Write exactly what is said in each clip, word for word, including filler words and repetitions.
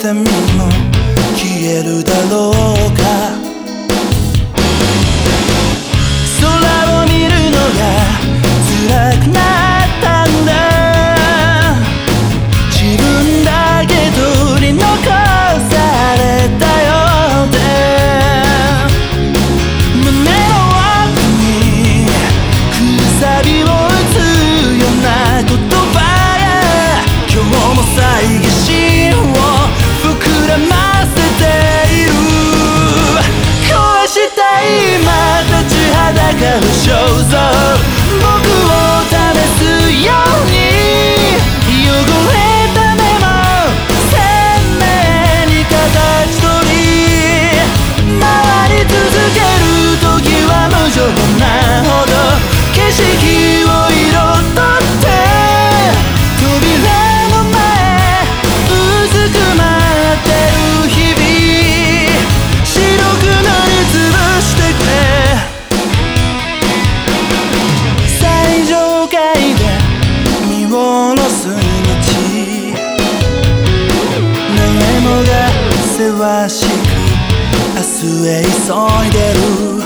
痛みも消えるだろうか。空を見るのが辛くなったんだ。自分だけ取り残されたようで、胸の奥にくさびを打つような言葉が今日も猜疑心を膨らませている。壊したいまた立ちはだかる肖像、僕を試すように汚れた目も鮮明に形取り、回り続ける時は無情なほど景色を彩って、扉の前うずくまってる日々、白く塗りつぶしてくれ。最上階で見下ろす道、誰もがせわしく明日へ急いでる。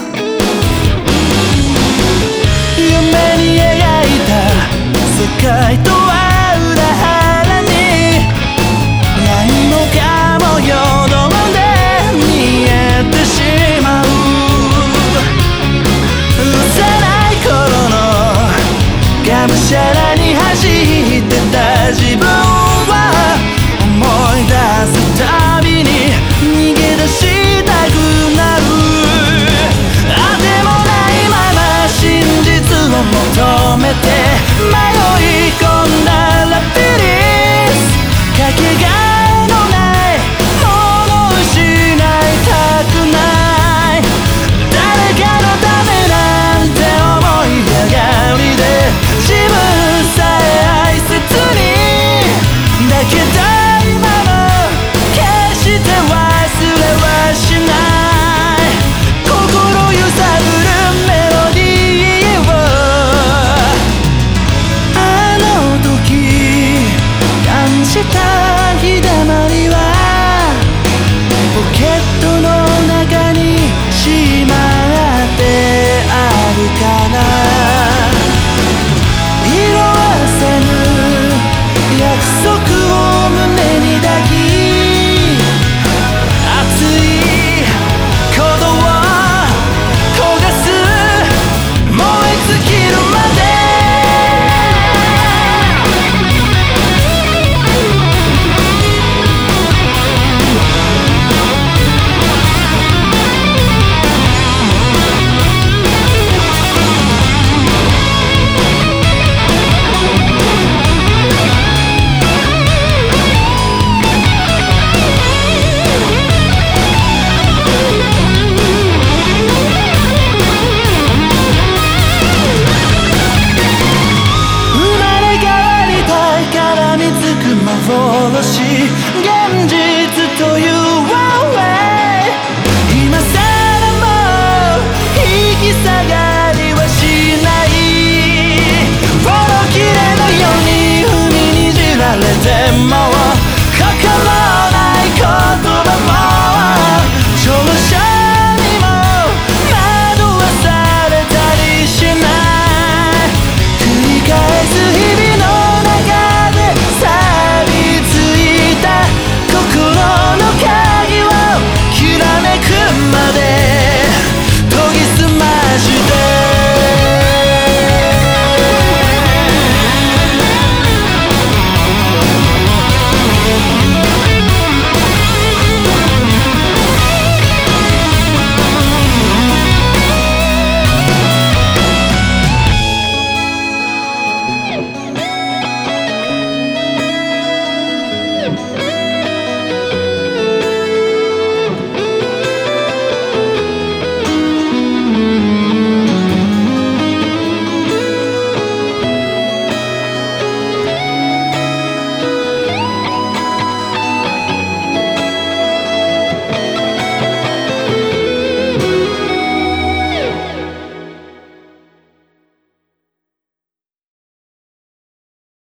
夢に描いた世界とは裏腹に、何もかもよどんで見えてしまう。幼い頃のがむしゃらに走ってた自分は思い出すたびに逃げ出したくなる。あてもないまま真実を求めて迷い込んだラビリンス、かけがえのないものを失いたくない。誰かのためなんて思い上がりで、自分さえ愛せずに、だけど今も決して忘れはしない。心揺さぶるメロディーを、あの時感じた日だまりはポケットの中にしまってあるかな。色あせぬ約束を胸に抱き、熱い鼓動を焦がす、燃え尽きるまで。現実という One way、 今さらも引き下がりはしない。ボロ切れのように踏みにじられても